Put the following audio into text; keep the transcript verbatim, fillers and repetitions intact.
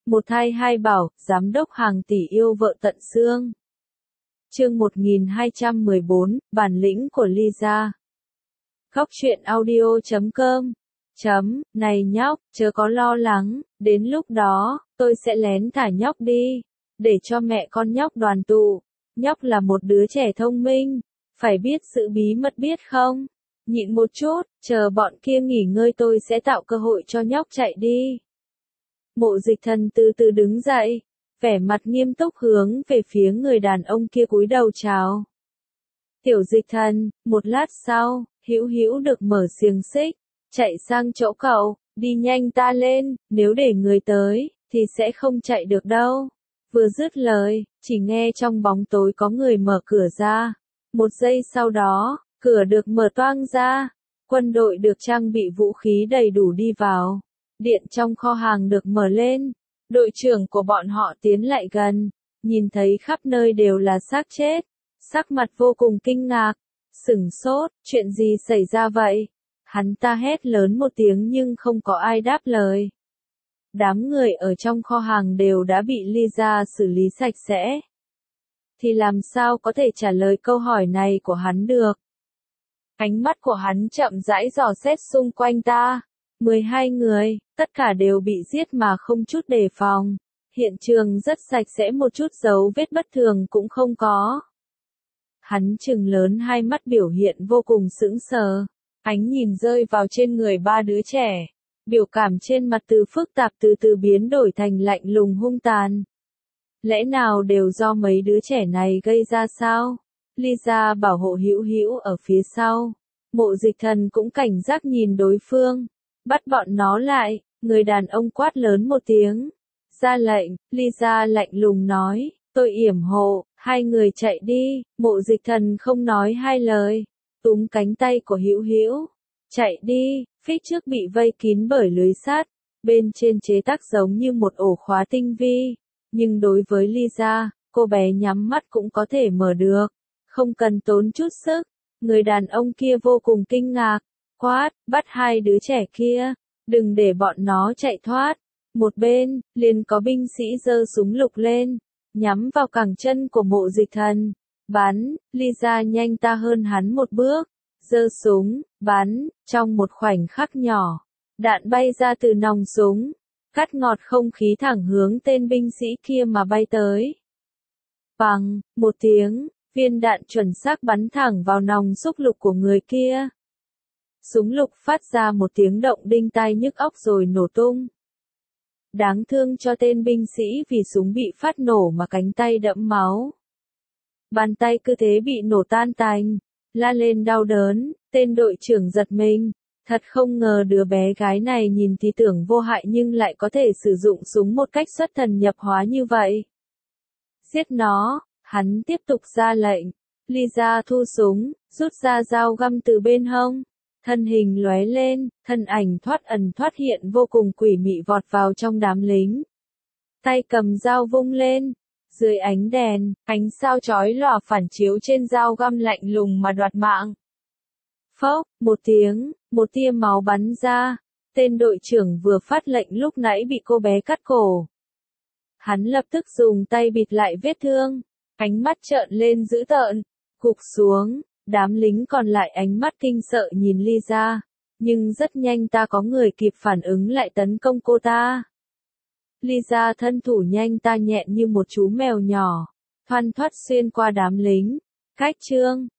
Một thai hai bảo, giám đốc hàng tỷ yêu vợ tận xương. Chương một nghìn hai trăm mười bốn, bản lĩnh của Lisa. Góc truyện audio chấm com. Chấm, này nhóc, chớ có lo lắng, đến lúc đó, tôi sẽ lén thả nhóc đi, để cho mẹ con nhóc đoàn tụ. Nhóc là một đứa trẻ thông minh, phải biết sự bí mật biết không? Nhịn một chút, chờ bọn kia nghỉ ngơi tôi sẽ tạo cơ hội cho nhóc chạy đi. Mộ Dịch Thần từ từ đứng dậy, vẻ mặt nghiêm túc hướng về phía người đàn ông kia cúi đầu chào. Tiểu Dịch Thần, một lát sau, Hữu Hữu được mở xiềng xích, chạy sang chỗ cậu, đi nhanh ta lên, nếu để người tới, thì sẽ không chạy được đâu. Vừa dứt lời, chỉ nghe trong bóng tối có người mở cửa ra. Một giây sau đó, cửa được mở toang ra, quân đội được trang bị vũ khí đầy đủ đi vào. Điện trong kho hàng được mở lên, đội trưởng của bọn họ tiến lại gần, nhìn thấy khắp nơi đều là xác chết, sắc mặt vô cùng kinh ngạc, sửng sốt, chuyện gì xảy ra vậy? Hắn ta hét lớn một tiếng nhưng không có ai đáp lời. Đám người ở trong kho hàng đều đã bị Lisa xử lý sạch sẽ. Thì làm sao có thể trả lời câu hỏi này của hắn được? Ánh mắt của hắn chậm rãi dò xét xung quanh ta. mười hai người, tất cả đều bị giết mà không chút đề phòng. Hiện trường rất sạch sẽ, một chút dấu vết bất thường cũng không có. Hắn trừng lớn hai mắt, biểu hiện vô cùng sững sờ. Ánh nhìn rơi vào trên người ba đứa trẻ. Biểu cảm trên mặt từ phức tạp từ từ biến đổi thành lạnh lùng hung tàn. Lẽ nào đều do mấy đứa trẻ này gây ra sao? Lisa bảo hộ Hữu Hữu ở phía sau. Mộ Dịch Thần cũng cảnh giác nhìn đối phương. Bắt bọn nó lại, người đàn ông quát lớn một tiếng. Ra lệnh, Lisa lạnh lùng nói, tôi yểm hộ, hai người chạy đi. Mộ Dịch Thần không nói hai lời, túm cánh tay của Hữu Hữu. Chạy đi, phía trước bị vây kín bởi lưới sắt, bên trên chế tác giống như một ổ khóa tinh vi. Nhưng đối với Lisa, cô bé nhắm mắt cũng có thể mở được, không cần tốn chút sức. Người đàn ông kia vô cùng kinh ngạc, quát, bắt hai đứa trẻ kia, đừng để bọn nó chạy thoát. Một bên, liền có binh sĩ giơ súng lục lên, nhắm vào cẳng chân của Mộ Dịch Thần. Bắn, Lisa nhanh ta hơn hắn một bước, giơ súng, bắn, trong một khoảnh khắc nhỏ, đạn bay ra từ nòng súng, cắt ngọt không khí thẳng hướng tên binh sĩ kia mà bay tới. Bằng, một tiếng, viên đạn chuẩn xác bắn thẳng vào nòng xúc lục của người kia. Súng lục phát ra một tiếng động đinh tai nhức óc rồi nổ tung. Đáng thương cho tên binh sĩ vì súng bị phát nổ mà cánh tay đẫm máu. Bàn tay cứ thế bị nổ tan tành, la lên đau đớn, tên đội trưởng giật mình. Thật không ngờ đứa bé gái này nhìn thì tưởng vô hại nhưng lại có thể sử dụng súng một cách xuất thần nhập hóa như vậy. Giết nó, hắn tiếp tục ra lệnh. Lisa thu súng, rút ra dao găm từ bên hông. Thân hình lóe lên, thân ảnh thoát ẩn thoát hiện vô cùng quỷ mị vọt vào trong đám lính. Tay cầm dao vung lên. Dưới ánh đèn, ánh sao chói lòa phản chiếu trên dao găm lạnh lùng mà đoạt mạng. Phốc, một tiếng, một tia máu bắn ra. Tên đội trưởng vừa phát lệnh lúc nãy bị cô bé cắt cổ. Hắn lập tức dùng tay bịt lại vết thương, ánh mắt trợn lên dữ tợn, gục xuống. Đám lính còn lại ánh mắt kinh sợ nhìn Lisa, nhưng rất nhanh ta có người kịp phản ứng lại tấn công cô ta. Lisa thân thủ nhanh ta nhẹn như một chú mèo nhỏ, thoăn thoắt xuyên qua đám lính. Cách chương